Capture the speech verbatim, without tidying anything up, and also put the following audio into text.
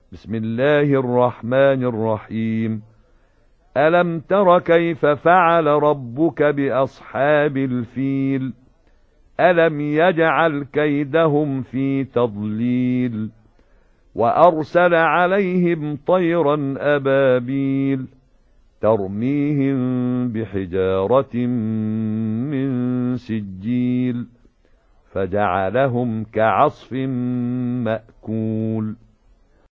بسم الله الرحمن الرحيم. ألم تر كيف فعل ربك بأصحاب الفيل؟ ألم يجعل كيدهم في تضليل وأرسل عليهم طيرا أبابيل ترميهم بحجارة من سجيل فجعلهم كعصف مأكول.